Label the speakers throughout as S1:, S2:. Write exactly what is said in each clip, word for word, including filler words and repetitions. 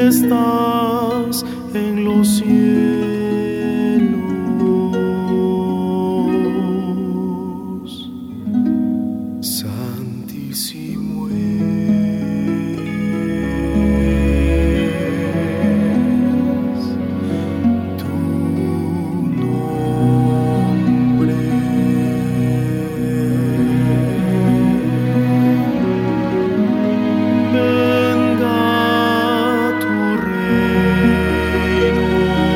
S1: estás en los cielos. Santísimo es tu nombre. Venga tu reino,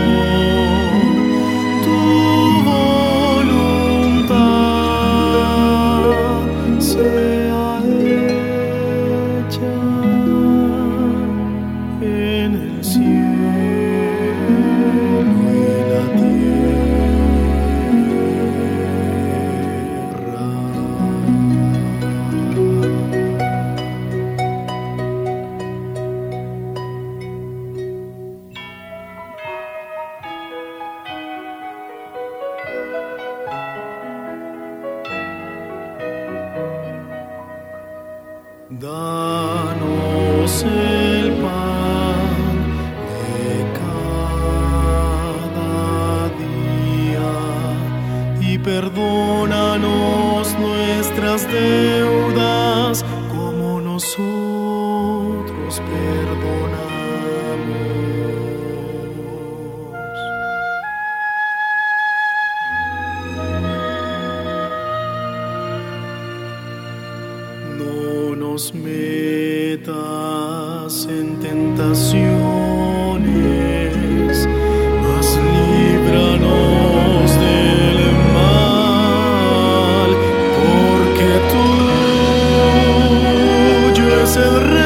S1: tu voluntad sea hecha en el cielo y la tierra. Danos el pan de cada día y perdónanos nuestras deudas como nosotros perdonamos. No nos metas en tentaciones, mas líbranos del mal, porque tuyo es el reino